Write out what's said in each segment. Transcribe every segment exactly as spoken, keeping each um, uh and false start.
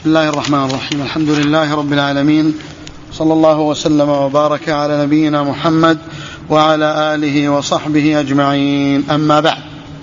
بسم الله الرحمن الرحيم. الحمد لله رب العالمين، صلى الله وسلم وبارك على نبينا محمد وعلى آله وصحبه أجمعين. أما بعد،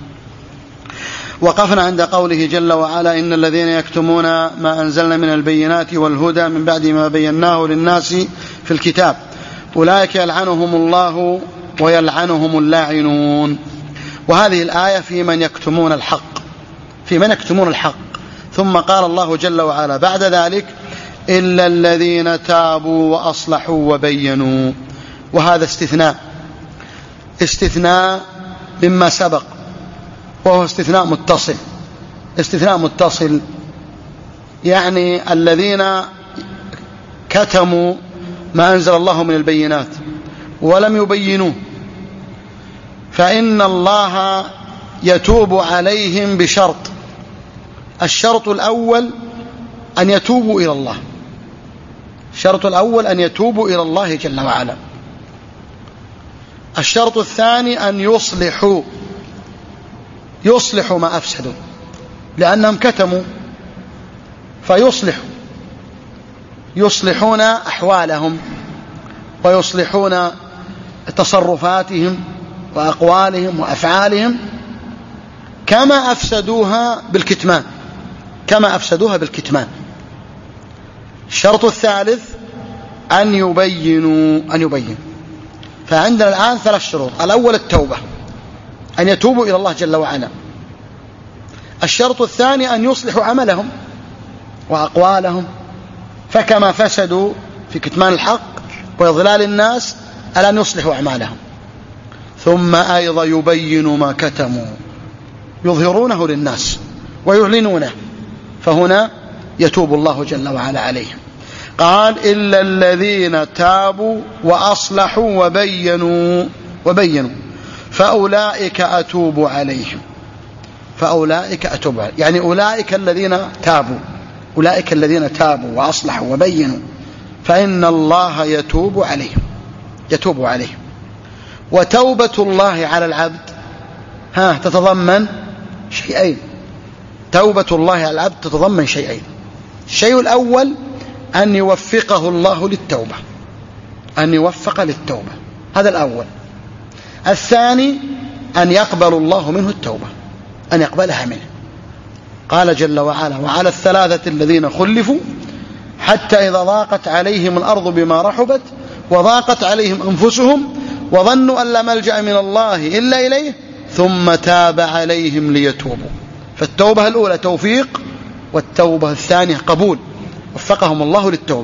وقفنا عند قوله جل وعلا: إن الذين يكتمون ما أنزلنا من البينات والهدى من بعد ما بيناه للناس في الكتاب أولئك يلعنهم الله ويلعنهم اللاعنون. وهذه الآية في من يكتمون الحق في من يكتمون الحق ثم قال الله جل وعلا بعد ذلك: إلا الذين تابوا وأصلحوا وبينوا. وهذا استثناء استثناء مما سبق، وهو استثناء متصل استثناء متصل يعني الذين كتموا ما أنزل الله من البينات ولم يبينوه، فإن الله يتوب عليهم بشرط. الشرط الأول أن يتوبوا إلى الله الشرط الأول أن يتوبوا إلى الله جل وعلا. الشرط الثاني أن يصلحوا يصلحوا ما أفسدوا، لأنهم كتموا، فيصلحوا يصلحون أحوالهم ويصلحون تصرفاتهم وأقوالهم وأفعالهم كما أفسدوها بالكتمان كما أفسدوها بالكتمان. الشرط الثالث أن يبينوا أن يبين فعندنا الآن ثلاث شروط. الأول التوبة، أن يتوبوا إلى الله جل وعلا. الشرط الثاني أن يصلحوا عملهم وأقوالهم، فكما فسدوا في كتمان الحق وإضلال الناس ألا يصلحوا أعمالهم. ثم أيضا يبينوا ما كتموا، يظهرونه للناس ويعلنونه، فهنا يتوب الله جل وعلا عليهم. قال: إلا الذين تابوا وأصلحوا وبينوا وبينوا فأولئك أتوب عليهم فأولئك أتوب عليهم يعني أولئك الذين تابوا أولئك الذين تابوا وأصلحوا وبينوا فإن الله يتوب عليهم يتوب عليهم. وتوبة الله على العبد ها تتضمن شيئين توبة الله على العبد تتضمن شيئين. الشيء الأول أن يوفقه الله للتوبة أن يوفق للتوبة هذا الأول. الثاني أن يقبل الله منه التوبة أن يقبلها منه. قال جل وعلا: وعلى الثلاثة الذين خلفوا حتى إذا ضاقت عليهم الأرض بما رحبت وضاقت عليهم أنفسهم وظنوا أن لا ملجأ من الله إلا إليه ثم تاب عليهم ليتوبوا. فالتوبة الأولى توفيق، والتوبة الثانية قبول، وفقهم الله للتوبة.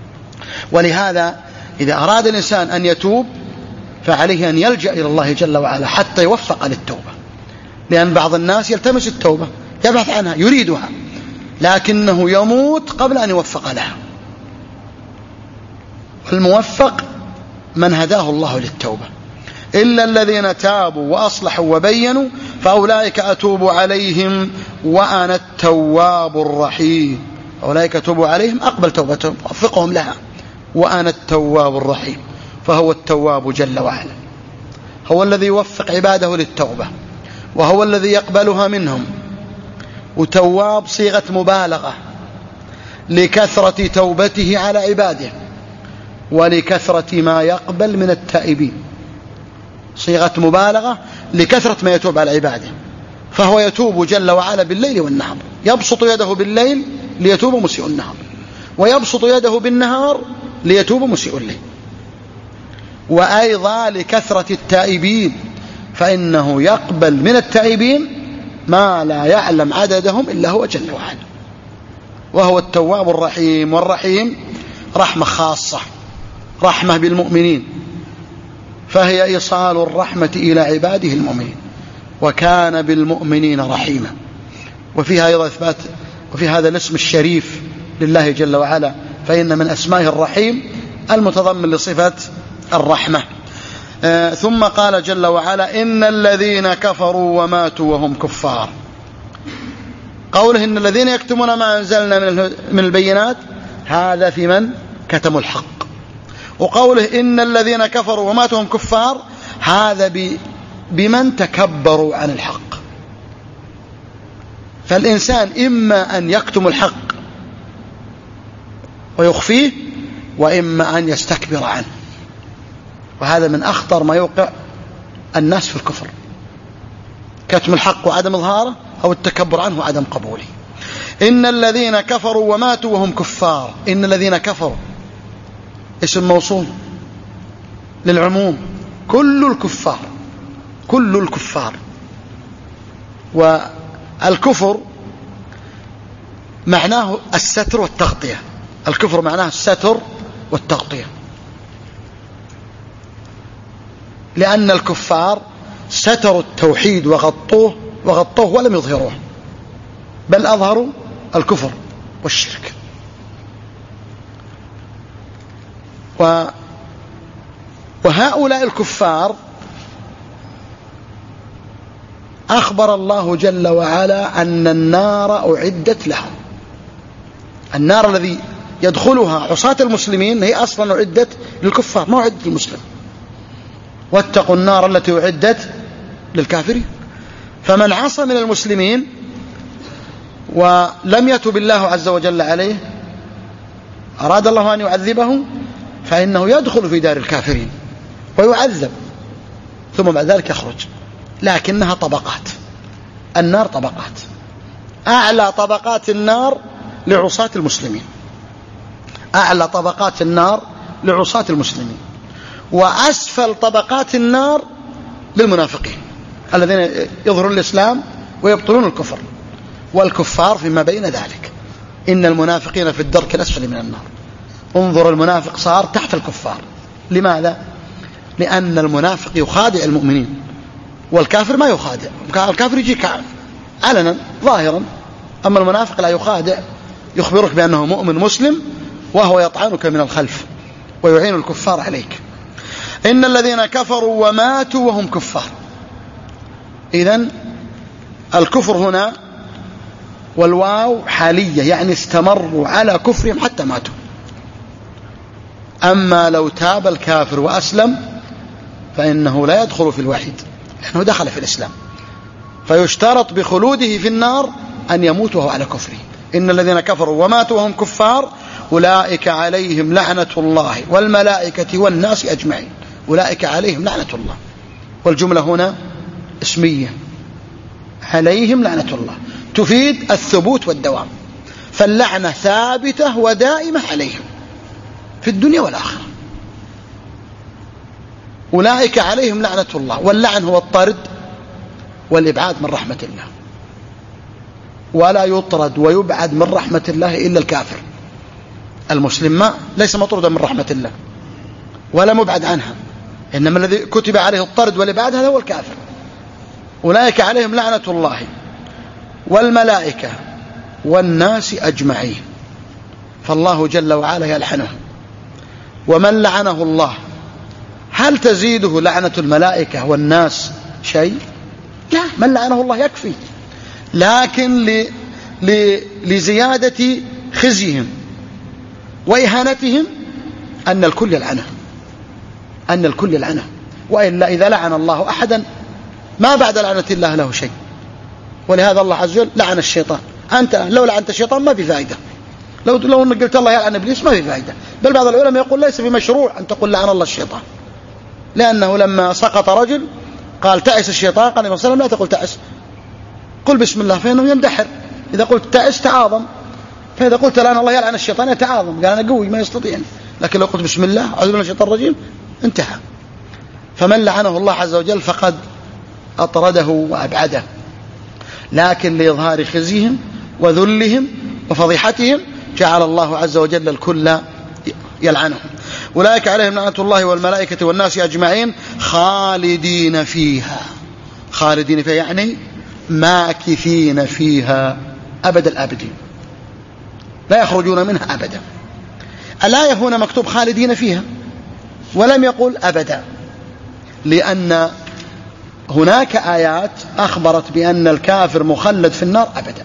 ولهذا إذا أراد الإنسان أن يتوب فعليه أن يلجأ إلى الله جل وعلا حتى يوفق للتوبة، لأن بعض الناس يلتمس التوبة يبحث عنها يريدها لكنه يموت قبل أن يوفق لها. والموفق من هداه الله للتوبة. إلا الذين تابوا وأصلحوا وبينوا فأولئك أتوب عليهم وأنا التواب الرحيم. أولئك أتوب عليهم أقبل توبتهم وأوفقهم لها، وأنا التواب الرحيم. فهو التواب جل وعلا، هو الذي يوفق عباده للتوبة، وهو الذي يقبلها منهم. وتواب صيغة مبالغة لكثرة توبته على عباده ولكثرة ما يقبل من التائبين. صيغة مبالغة لكثرة ما يتوب على عباده. فهو يتوب جل وعلا بالليل والنهار، يبسط يده بالليل ليتوب مسيء النهار، ويبسط يده بالنهار ليتوب مسيء الليل. وأيضا لكثرة التائبين، فإنه يقبل من التائبين ما لا يعلم عددهم إلا هو جل وعلا. وهو التواب الرحيم. والرحيم رحمة خاصة، رحمة بالمؤمنين، فهي إيصال الرحمة إلى عباده المؤمنين، وكان بالمؤمنين رحيما. وفيها أيضا إثبات وفي هذا الاسم الشريف لله جل وعلا، فإن من أسمائه الرحيم المتضمن لصفة الرحمة. آه ثم قال جل وعلا: إن الذين كفروا وماتوا وهم كفار. قوله إن الذين يكتمون ما أنزلنا من البينات هذا في من كتموا الحق. وقوله إن الذين كفروا وماتوا وهم كفار هذا بمن تكبروا عن الحق. فالإنسان إما أن يكتم الحق ويخفيه، وإما أن يستكبر عنه، وهذا من أخطر ما يوقع الناس في الكفر، كتم الحق وعدم إظهاره، أو التكبر عنه وعدم قبوله. إن الذين كفروا وماتوا وهم كفار. إن الذين كفروا اسم موصول للعموم، كل الكفار، كل الكفار. والكفر معناه الستر والتغطية، الكفر معناه الستر والتغطية، لأن الكفار ستروا التوحيد وغطوه وغطوه ولم يظهروه، بل أظهروا الكفر والشرك. و وهؤلاء الكفار أخبر الله جل وعلا أن النار أعدت لهم. النار الذي يدخلها عصاة المسلمين هي أصلا أعدت للكفار، ما أعدت للمسلم. واتقوا النار التي أعدت للكافرين. فمن عصى من المسلمين ولم يتب الله عز وجل عليه، أراد الله أن يعذبه، فإنه يدخل في دار الكافرين ويعذب، ثم بعد ذلك يخرج. لكنها طبقات، النار طبقات. أعلى طبقات النار لعصاة المسلمين، أعلى طبقات النار لعصاة المسلمين، وأسفل طبقات النار للمنافقين الذين يظهرون الإسلام ويبطلون الكفر، والكفار فيما بين ذلك. إن المنافقين في الدرك الأسفل من النار. انظر، المنافق صار تحت الكفار. لماذا؟ لأن المنافق يخادع المؤمنين، والكافر ما يخادع. الكافر يجيك علنا ظاهرا، أما المنافق لا يخادع، يخبرك بأنه مؤمن مسلم وهو يطعنك من الخلف ويعين الكفار عليك. إن الذين كفروا وماتوا وهم كفار. إذن الكفر هنا والواو حالية، يعني استمروا على كفرهم حتى ماتوا. أما لو تاب الكافر وأسلم فإنه لا يدخل في الوعيد، لأنه دخل في الإسلام، فيشترط بخلوده في النار أن يموت وهو على كفره. إن الذين كفروا وماتوا وهم كفار أولئك عليهم لعنة الله والملائكة والناس أجمعين. أولئك عليهم لعنة الله، والجملة هنا اسمية، عليهم لعنة الله تفيد الثبوت والدوام، فاللعنة ثابتة ودائمة عليهم في الدنيا والآخرة. أولئك عليهم لعنة الله، واللعن هو الطرد والإبعاد من رحمة الله، ولا يطرد ويبعد من رحمة الله إلا الكافر. المسلم ما ليس مطردا من رحمة الله ولا مبعد عنها، إنما الذي كتب عليه الطرد والإبعاد هذا هو الكافر. أولئك عليهم لعنة الله والملائكة والناس أجمعين، فالله جل وعلا يلعنهم. ومن لعنه الله هل تزيده لعنة الملائكة والناس شيء؟ لا، من لعنه الله يكفي، لكن ل... ل... لزيادة خزيهم وإهانتهم أن الكل يلعنه، أن الكل يلعنه. وإلا إذا لعن الله أحدا ما بعد لعنة الله له شيء. ولهذا الله عز وجل لعن الشيطان. أنت لو لعنت الشيطان ما في فائدة، لو لو قلت الله يلعن إبليس ما في فائدة. بل بعض العلماء يقول ليس بمشروع أن تقول لعن الله الشيطان، لأنه لما سقط رجل قال تعس الشيطان، قال النبي صلى الله عليه وسلم لا تقول تعس، قل بسم الله، فإنه يندحر. إذا قلت تعس تعاظم، فإذا قلت لعن الله يلعن الشيطان يتعاظم، قال أنا قوي ما يستطيع. لكن لو قلت بسم الله أعوذ بالله من الشيطان الرجيم انتهى. فمن لعنه الله عز وجل فقد أطرده وأبعده، لكن لإظهار خزيهم وذلهم وفضيحتهم جعل الله عز وجل الكل يلعنهم. أولئك عليهم لعنة الله والملائكة والناس أجمعين خالدين فيها. خالدين فيها يعني ماكثين فيها أبد الآبدين، لا يخرجون منها أبدا. الآية هنا مكتوب خالدين فيها ولم يقل أبدا، لأن هناك آيات أخبرت بأن الكافر مخلد في النار أبدا.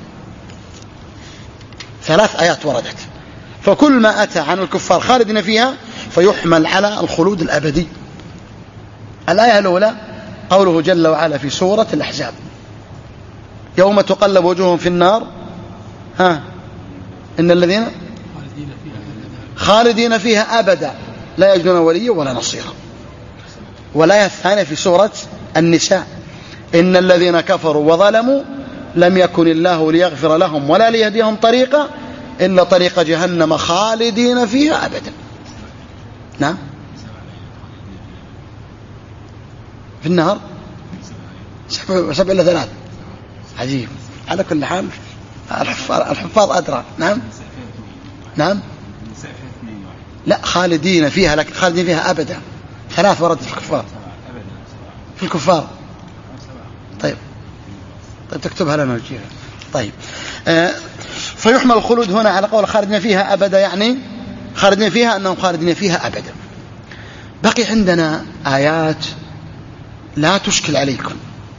ثلاث آيات وردت، فكل ما أتى عن الكفار خالدين فيها فيحمل على الخلود الأبدي. الآية الأولى قوله جل وعلا في سورة الأحزاب يوم تقلب وجوههم في النار ها إن الذين خالدين فيها أبدا لا يجدون وليا ولا نصيرا. والآية الثانية في سورة النساء إن الذين كفروا وظلموا لم يكن الله ليغفر لهم ولا ليهديهم طريقا إلا طريق جهنم خالدين فيها أبدا. نعم في النهر سبع, سبع إلى ثلاث. عجيب. على كل حال الحفاظ أدرى. نعم نعم لا خالدين فيها لكن خالدين فيها أبدا. ثلاث ورد في الكفار في الكفار. طيب طيب تكتبها لنا وجيها. طيب آه فيحمل الخلود هنا على قول خالدين فيها أبدا يعني خالدين فيها أنهم خالدين فيها أبدا. بقي عندنا آيات لا تشكل عليكم،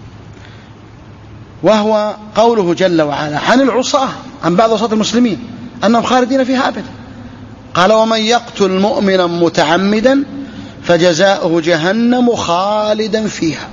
وهو قوله جل وعلا عن العصاة عن بعض عصاة المسلمين أنهم خالدين فيها أبدا. قال ومن يقتل مؤمنا متعمدا فجزاؤه جهنم خالدا فيها.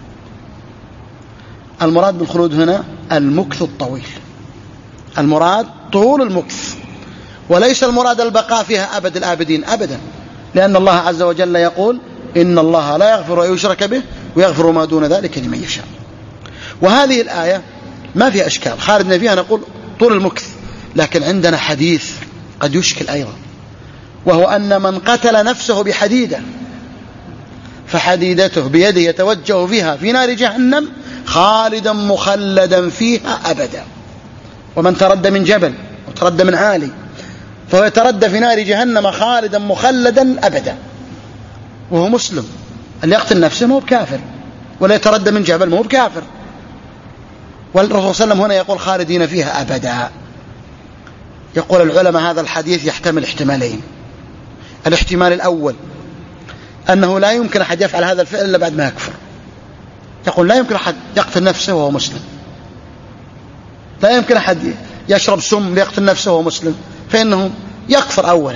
المراد بالخلود هنا المكث الطويل، المراد طول المكث، وليس المراد البقاء فيها أبد الآبدين أبدا، لأن الله عز وجل يقول إن الله لا يغفر أن يشرك به ويغفر ما دون ذلك لمن يشاء. وهذه الآية ما فيها أشكال، خالدنا فيها نقول طول المكث، لكن عندنا حديث قد يشكل أيضا، وهو أن من قتل نفسه بحديدة فحديدته بيده يتوجه فيها في نار جهنم خالدا مخلدا فيها أبدا. ومن تردى من جبل وتردى من عالي فهو يتردى في نار جهنم خالدا مخلدا أبدا، وهو مسلم. اللي يقتل نفسه ما هو بكافر، ولا يتردى من جبل ما هو بكافر. والرسول صلى الله عليه وسلم هنا يقول خالدين فيها أبدا. يقول العلماء هذا الحديث يحتمل احتمالين. الاحتمال الأول أنه لا يمكن أحد يفعل هذا الفعل إلا بعد ما يكفر. يقول لا يمكن أحد يقتل نفسه وهو مسلم، لا يمكن أحد يشرب سم ليقتل نفسه وهو مسلم، فإنه يكفر أولا.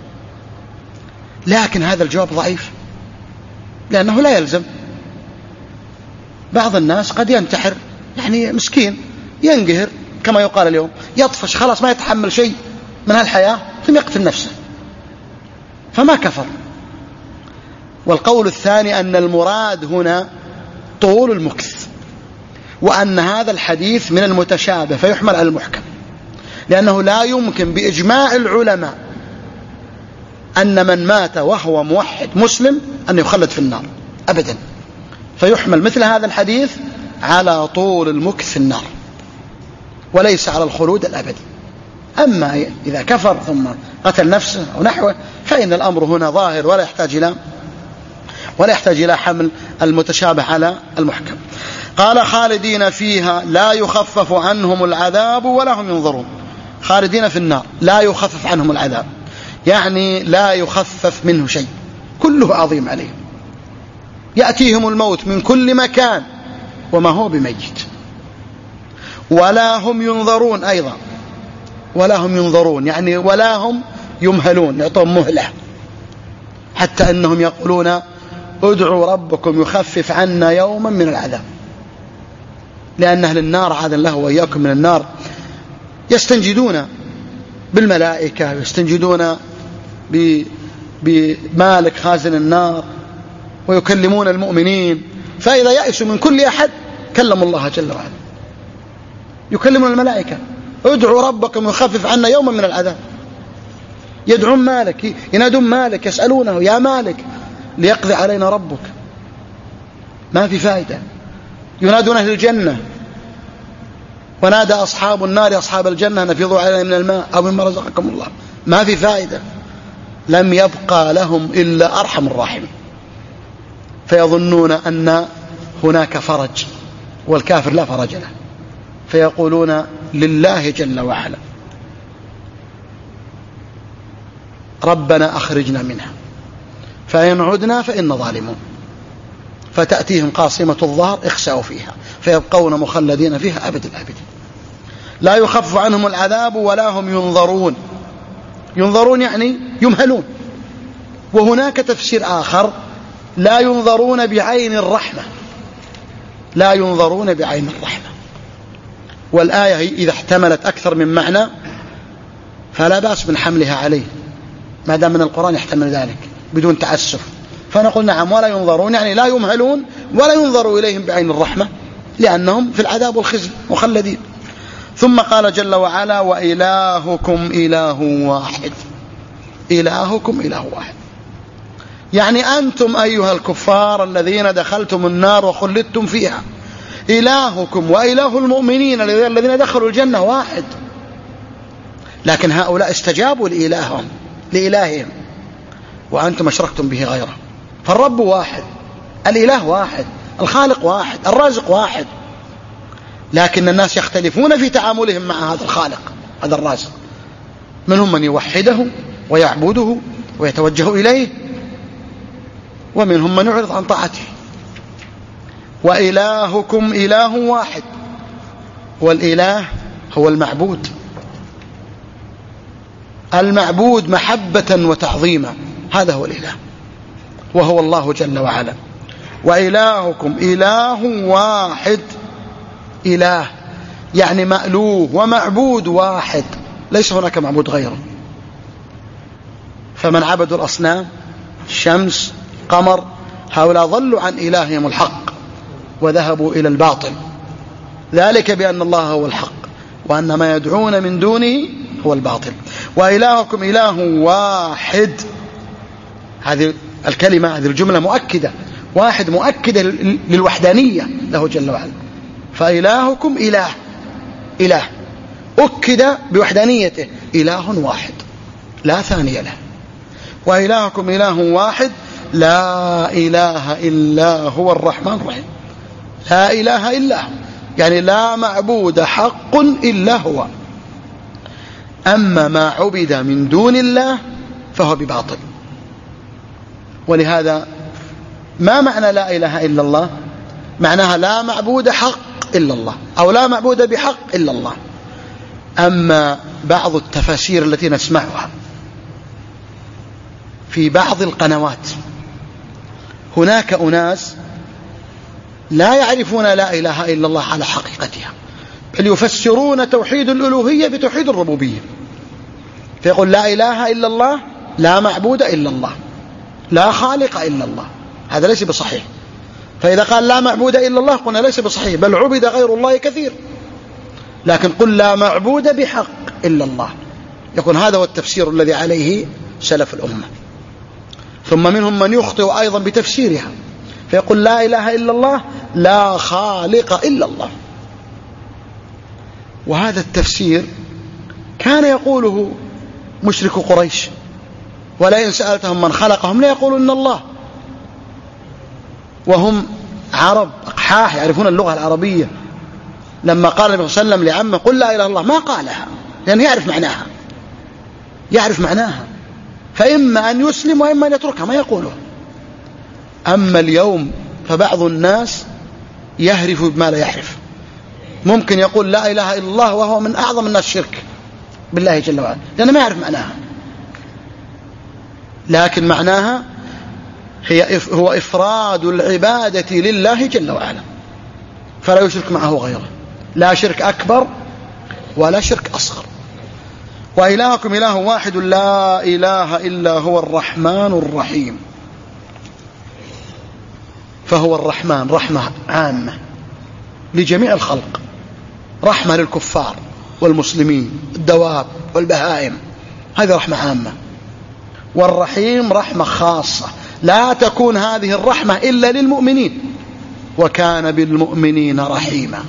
لكن هذا الجواب ضعيف، لأنه لا يلزم. بعض الناس قد ينتحر، يعني مسكين ينقهر كما يقال اليوم، يطفش خلاص ما يتحمل شيء من هالحياة ثم يقتل نفسه، فما كفر. والقول الثاني أن المراد هنا طول المكث، وأن هذا الحديث من المتشابه فيحمل على المحكم، لأنه لا يمكن بإجماع العلماء أن من مات وهو موحد مسلم أن يخلد في النار أبدا، فيحمل مثل هذا الحديث على طول المكث في النار وليس على الخلود الأبدي. أما إذا كفر ثم قتل نفسه أو نحوه فإن الأمر هنا ظاهر ولا يحتاج إلى ولا يحتاج إلى حمل المتشابه على المحكم. قال خالدين فيها لا يخفف عنهم العذاب ولا هم ينظرون. خالدين في النار لا يخفف عنهم العذاب، يعني لا يخفف منه شيء، كله عظيم عليهم. يأتيهم الموت من كل مكان وما هو بميت، ولا هم ينظرون أيضا، ولا هم ينظرون يعني ولا هم يمهلون، يعطون مهلة، حتى أنهم يقولون ادعوا ربكم يخفف عنا يوما من العذاب، لأن أهل النار عاذا الله وإياكم من النار يستنجدون بالملائكة، يستنجدون بمالك خازن النار، ويكلمون المؤمنين، فإذا يأسوا من كل أحد كلموا الله جل وعلا، يكلمون الملائكة ادعوا ربكم يخفف عنا يوما من العذاب. يدعون مالك، ينادون مالك، يسألونه يا مالك ليقضي علينا ربك، ما في فائدة. ينادون أهل الجنة ونادى أصحاب النار أصحاب الجنة نفيضوا علينا من الماء أو مما رزقكم الله، ما في فائدة. لم يبقى لهم إلا أرحم الراحمين، فيظنون أن هناك فرج والكافر لا فرج له، فيقولون لله جل وعلا ربنا أخرجنا منها فإن عدنا فإن ظالمون، فتأتيهم قاصمة الظهر اخسأوا فيها فيبقون مخلدين فيها أبد الآبدين. لا يخفف عنهم العذاب ولا هم ينظرون. ينظرون يعني يمهلون. وهناك تفسير آخر لا ينظرون بعين الرحمة، لا ينظرون بعين الرحمة. والآية إذا احتملت أكثر من معنى فلا بأس من حملها عليه، ما دام من القرآن يحتمل ذلك بدون تعسف، فنقول نعم ولا ينظرون، يعني لا يمهلون ولا ينظر إليهم بعين الرحمة لأنهم في العذاب والخزي مخلدين. ثم قال جل وعلا وإلهكم إله واحد. إلهكم إله واحد، يعني أنتم أيها الكفار الذين دخلتم النار وخلدتم فيها، إلهكم وإله المؤمنين الذين دخلوا الجنة واحد، لكن هؤلاء استجابوا لإلههم لإلههم وأنتم أشركتم به غيره. فالرب واحد، الإله واحد، الخالق واحد، الرازق واحد، لكن الناس يختلفون في تعاملهم مع هذا الخالق هذا الرازق، منهم من يوحده ويعبده ويتوجه إليه، ومنهم من يعرض عن طاعته. وإلهكم إله واحد، والإله هو المعبود، المعبود محبة وتعظيما، هذا هو الإله وهو الله جل وعلا. وإلهكم إله واحد، إله يعني مألوه ومعبود واحد، ليس هناك معبود غيره. فمن عبدوا الأصنام الشمس قمر هؤلاء ضلوا عن إلههم الحق وذهبوا إلى الباطل، ذلك بأن الله هو الحق وأن ما يدعون من دونه هو الباطل. وإلهكم إله واحد، هذه الكلمة هذه الجملة مؤكدة، واحد مؤكدة للوحدانية له جل وعلا. فإلهكم إله إله أكد بوحدانيته، إله واحد لا ثاني له. وإلهكم إله واحد لا إله إلا هو الرحمن الرحيم، لا إله إلا هو يعني لا معبود حق إلا هو، أما ما عبد من دون الله فهو بباطل. ولهذا ما معنى لا إله إلا الله؟ معناها لا معبود حق إلا الله أو لا معبود بحق إلا الله. أما بعض التفاسير التي نسمعها في بعض القنوات، هناك أناس لا يعرفون لا إله إلا الله على حقيقتها، بل يفسرون توحيد الألوهية بتوحيد الربوبية، فيقول لا إله إلا الله لا معبود إلا الله لا خالق إلا الله، هذا ليس بصحيح. فإذا قال لا معبود إلا الله قلنا ليس بصحيح، بل عبد غير الله كثير، لكن قل لا معبود بحق إلا الله، يكون هذا هو التفسير الذي عليه سلف الأمة. ثم منهم من يخطئ أيضا بتفسيرها، فيقول لا إله إلا الله لا خالق إلا الله، وهذا التفسير كان يقوله مشرك قريش، ولئن سألتهم من خلقهم لا يقولون الله، وهم عرب أقحاح يعرفون اللغة العربية. لما قال النبي صلى الله عليه وسلم لعمه قل لا إله إلا الله ما قالها، لأنه يعرف معناها يعرف معناها فإما أن يسلم وإما أن يتركها ما يقوله. أما اليوم فبعض الناس يهرف بما لا يعرف، ممكن يقول لا إله إلا الله وهو من أعظم الناس شرك بالله جل وعلا لأنه ما يعرف معناها، لكن معناها هي هو إفراد العبادة لله جل وعلا، فلا يشرك معه غيره، لا شرك أكبر ولا شرك أصغر. وإلهكم إله واحد لا إله إلا هو الرحمن الرحيم. فهو الرحمن رحمة عامة لجميع الخلق، رحمة للكفار والمسلمين الدواب والبهائم، هذه رحمة عامة. والرحيم رحمة خاصة، لا تكون هذه الرحمة إلا للمؤمنين، وكان بالمؤمنين رحيما.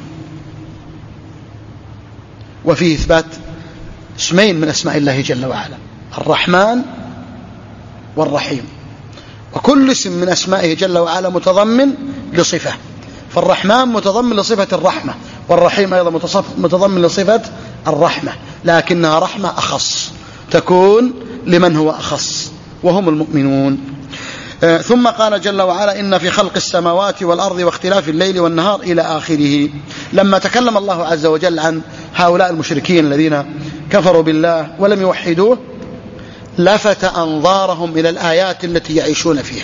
وفيه إثبات اسمين من أسماء الله جل وعلا، الرحمن والرحيم، وكل اسم من أسمائه جل وعلا متضمن لصفة، فالرحمن متضمن لصفة الرحمة، والرحيم أيضا متضمن لصفة الرحمة، لكنها رحمة أخص تكون لمن هو أخص وهم المؤمنون. ثم قال جل وعلا إن في خلق السماوات والأرض واختلاف الليل والنهار إلى آخره. لما تكلم الله عز وجل عن هؤلاء المشركين الذين كفروا بالله ولم يوحدوه، لفت أنظارهم إلى الآيات التي يعيشون فيها،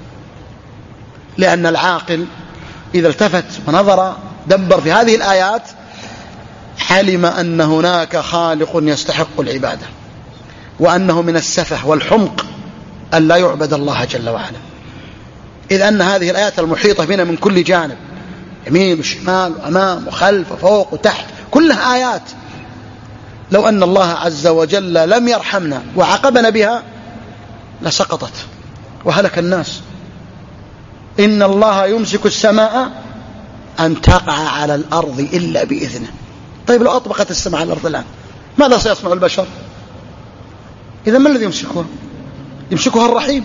لأن العاقل إذا التفت ونظر دبر في هذه الآيات علم أن هناك خالق يستحق العبادة، وأنه من السفه والحمق أن لا يعبد الله جل وعلا، إذ أن هذه الآيات المحيطة بنا من كل جانب، يمين وشمال وأمام وخلف وفوق وتحت، كلها آيات. لو أن الله عز وجل لم يرحمنا وعاقبنا بها لسقطت وهلك الناس. إن الله يمسك السماء أن تقع على الأرض إلا بإذنه. طيب لو أطبقت السماء على الأرض الآن ماذا سيصنع البشر؟ إذا ما الذي يمسكها؟ يمسكها الرحيم.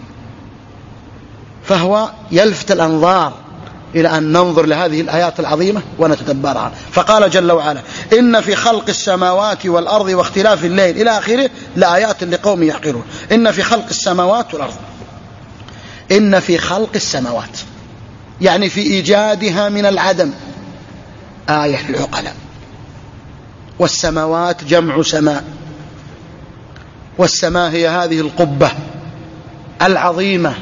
فهو يلفت الأنظار إلى أن ننظر لهذه الآيات العظيمة ونتدبرها. فقال جل وعلا: إن في خلق السماوات والأرض واختلاف الليل إلى آخره لآيات لقوم يعقلون. إن في خلق السماوات والأرض، إن في خلق السماوات يعني في إيجادها من العدم آية للعقلاء. والسماوات جمع سماء، والسماء هي هذه القبة العظيمة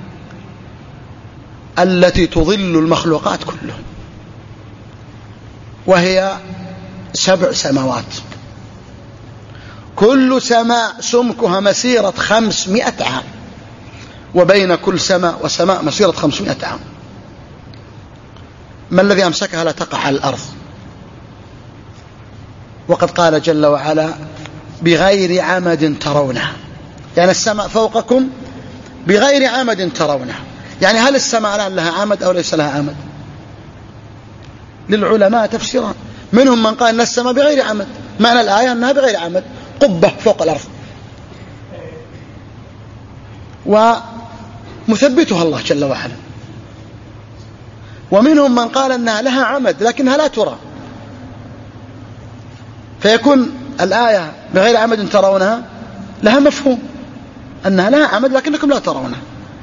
التي تظل المخلوقات كلهم، وهي سبع سماوات، كل سماء سمكها مسيرة خمسمائة عام، وبين كل سماء وسماء مسيرة خمسمائة عام. ما الذي أمسكها لا تقع على الأرض؟ وقد قال جل وعلا: بغير عمد ترونها، يعني السماء فوقكم بغير عمد ترونها. يعني هل السماء الآن لها عمد أو ليس لها عمد؟ للعلماء تفسيران، منهم من قال أن السماء بغير عمد، معنى الآية أنها بغير عمد، قبة فوق الأرض، ومثبتها الله جل وعلا. ومنهم من قال أنها لها عمد لكنها لا ترى، فيكون الآية بغير عمد ترونها لها مفهوم أنها لها عمد لكنكم لا ترونها.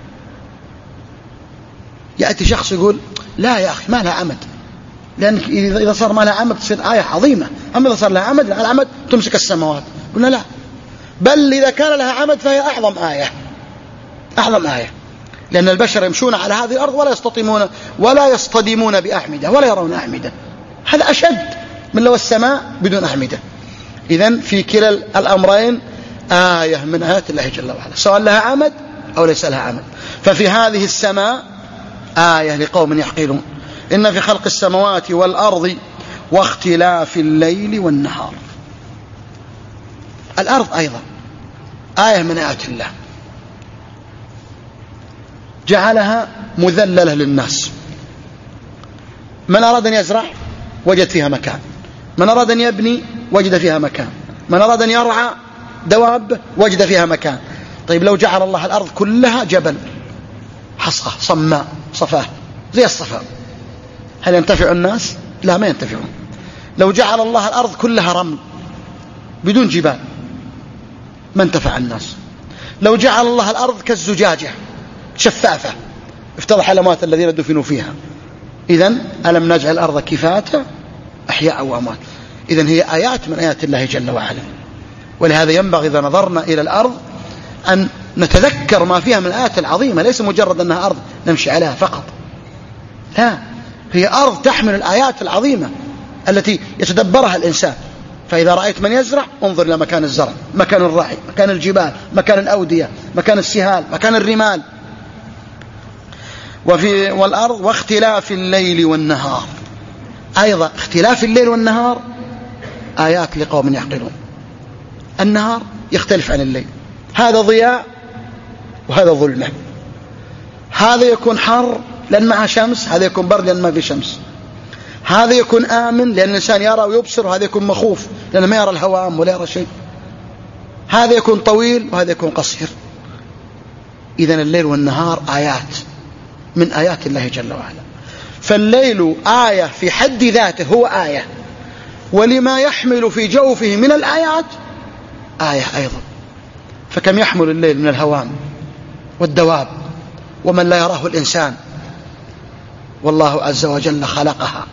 يأتي شخص يقول: لا يا أخي ما لها عمد، لأن إذا صار ما لها عمد تصير آية عظيمة، أما إذا صار لها عمد العمد تمسك السماوات. قلنا لا، بل إذا كان لها عمد فهي أعظم آية، أعظم آية، لأن البشر يمشون على هذه الأرض ولا يستطيمون ولا يصطدمون بأعمدة ولا يرون أعمدة، هذا أشد من لو السماء بدون أعمدة. إذن في كلا الأمرين آية من آيات الله جل وعلا، سواء لها عمد أو ليس لها عمد. ففي هذه السماء آية لقوم يعقلون. إن في خلق السماوات والأرض واختلاف الليل والنهار. الأرض أيضا آية من آيات الله، جعلها مذللة للناس. من أراد أن يزرع وجد فيها مكان، من أراد أن يبني وجد فيها مكان، من أراد أن يرعى دواب وجد فيها مكان. طيب لو جعل الله الأرض كلها جبل حصى صماء صفاه زي الصفا، هل ينتفع الناس؟ لا، ما ينتفعون. لو جعل الله الأرض كلها رمل بدون جبال ما انتفع الناس. لو جعل الله الأرض كالزجاجة شفافة افتضح الأموات الذين دفنوا فيها. إذن ألم نجعل الأرض كفاتا أحياء وأموات. إذن هي آيات من آيات الله جل وعلا. ولهذا ينبغي إذا نظرنا إلى الأرض أن نتذكر ما فيها من الآيات العظيمة، ليس مجرد أنها أرض نمشي عليها فقط، لا، هي أرض تحمل الآيات العظيمة التي يتدبرها الإنسان. فإذا رأيت من يزرع انظر إلى مكان الزرع، مكان الرعي، مكان الجبال، مكان الأودية، مكان السهال، مكان الرمال. وفي والأرض واختلاف الليل والنهار، أيضا اختلاف الليل والنهار آيات لقوم يعقلون. النهار يختلف عن الليل، هذا ضياء وهذا ظلمة، هذا يكون حر لأن معه شمس، هذا يكون برد لأن ما في شمس، هذا يكون آمن لأن الإنسان يرى ويبصر، وهذا يكون مخوف لأنه ما يرى الهوام ولا يرى شيء، هذا يكون طويل وهذا يكون قصير. إذن الليل والنهار آيات من آيات الله جل وعلا. فالليل آية في حد ذاته، هو آية، ولما يحمل في جوفه من الآيات آية أيضا. فكم يحمل الليل من الهوام والدواب ومن لا يراه الإنسان، والله عز وجل خلقها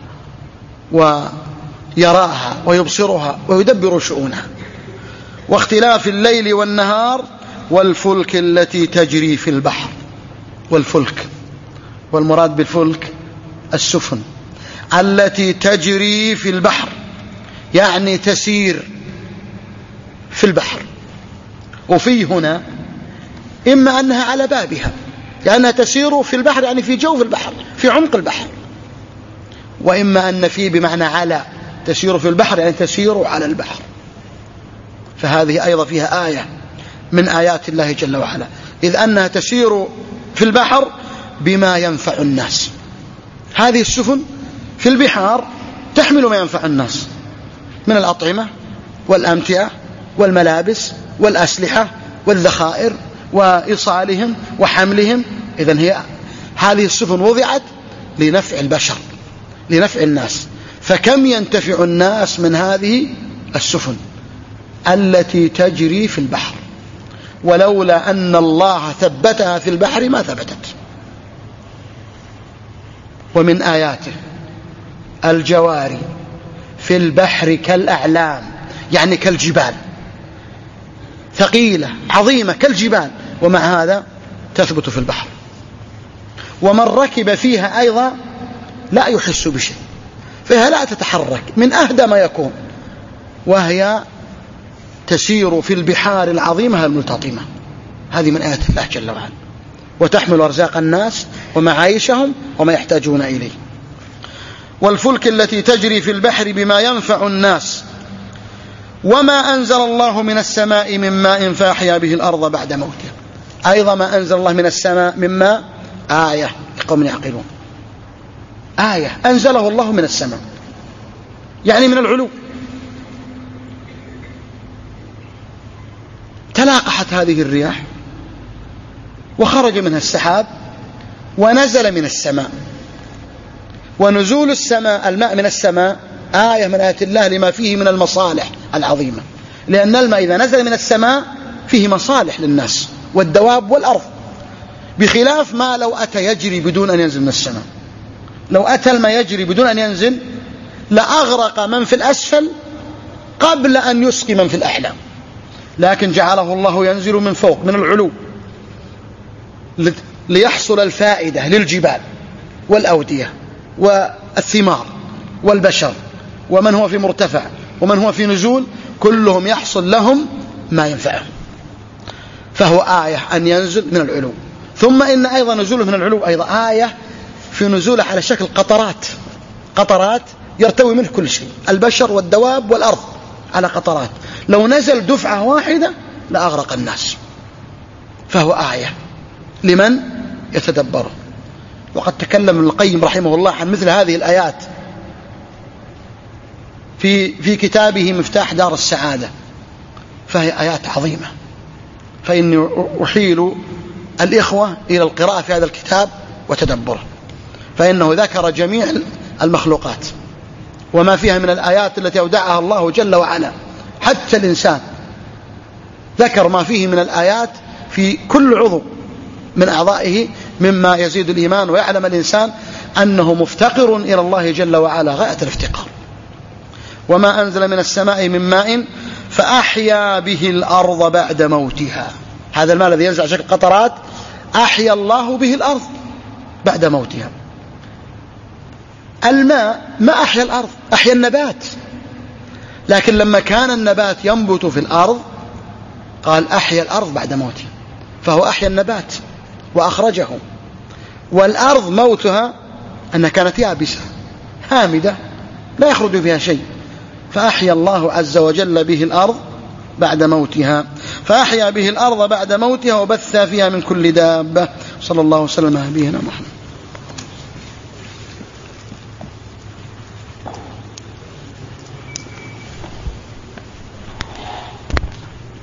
ويراها ويبصرها ويدبر شؤونها. واختلاف الليل والنهار والفلك التي تجري في البحر. والفلك، والمراد بالفلك السفن التي تجري في البحر، يعني تسير في البحر. وفي هنا إما أنها على بابها لأنها تسير في البحر يعني في جوف البحر في عمق البحر، وإما أن في بمعنى على تسير في البحر يعني تسير على البحر. فهذه أيضا فيها آية من آيات الله جل وعلا، إذ أنها تسير في البحر بما ينفع الناس. هذه السفن في البحار تحمل ما ينفع الناس من الأطعمة والأمتعة والملابس والأسلحة والذخائر وإيصالهم وحملهم. إذن هي هذه السفن وضعت لنفع البشر لنفع الناس، فكم ينتفع الناس من هذه السفن التي تجري في البحر، ولولا أن الله ثبتها في البحر ما ثبتت. ومن آياته الجواري في البحر كالأعلام، يعني كالجبال، ثقيلة عظيمة كالجبال، ومع هذا تثبت في البحر. ومن ركب فيها أيضا لا يحس بشيء، فهي لا تتحرك من أهدى ما يكون، وهي تسير في البحار العظيمة الملتطمة. هذه من آيات الله جل وعلا، وتحمل أرزاق الناس ومعايشهم وما يحتاجون إليه. والفلك التي تجري في البحر بما ينفع الناس وما أنزل الله من السماء من ماء فأحيا به الأرض بعد موتها. أيضا ما أنزل الله من السماء من ماء آية لقوم يعقلون، آية أنزله الله من السماء يعني من العلو. تلاقحت هذه الرياح وخرج منها السحاب ونزل من السماء. ونزول السماء الماء من السماء آية من آيات الله لما فيه من المصالح العظيمة، لأن الماء إذا نزل من السماء فيه مصالح للناس والدواب والأرض، بخلاف ما لو أتى يجري بدون أن ينزل من السماء. لو أتى الماء يجري بدون أن ينزل لأغرق من في الأسفل قبل أن يسقي من في الأعلى، لكن جعله الله ينزل من فوق من العلو ليحصل الفائدة للجبال والأودية والثمار والبشر، ومن هو في مرتفع ومن هو في نزول كلهم يحصل لهم ما ينفعهم. فهو آية أن ينزل من العلو. ثم إن أيضا نزوله من العلو أيضا آية في نزوله على شكل قطرات، قطرات يرتوي منه كل شيء، البشر والدواب والأرض على قطرات، لو نزل دفعة واحدة لأغرق الناس. فهو آية لمن يتدبره. وقد تكلم ابن القيم رحمه الله عن مثل هذه الآيات في في كتابه مفتاح دار السعادة، فهي آيات عظيمة. فإني أحيل الإخوة إلى القراءة في هذا الكتاب وتدبره، فإنه ذكر جميع المخلوقات وما فيها من الآيات التي أودعها الله جل وعلا، حتى الإنسان ذكر ما فيه من الآيات في كل عضو من أعضائه مما يزيد الإيمان، ويعلم الإنسان أنه مفتقر إلى الله جل وعلا غاية الافتقار. وما أنزل من السماء من ماء فأحيا به الأرض بعد موتها. هذا الماء الذي ينزل على شكل قطرات أحيا الله به الأرض بعد موتها. الماء ما أحيا الأرض، أحيا النبات، لكن لما كان النبات ينبت في الأرض قال أحيا الأرض بعد موتها، فهو أحيا النبات وأخرجه. والأرض موتها أنها كانت يابسة هامدة لا يخرج فيها شيء، فأحيا الله عز وجل به الأرض بعد موتها. فأحيا به الأرض بعد موتها وبث فيها من كل دابة. صلى الله وسلم على نبينا محمد.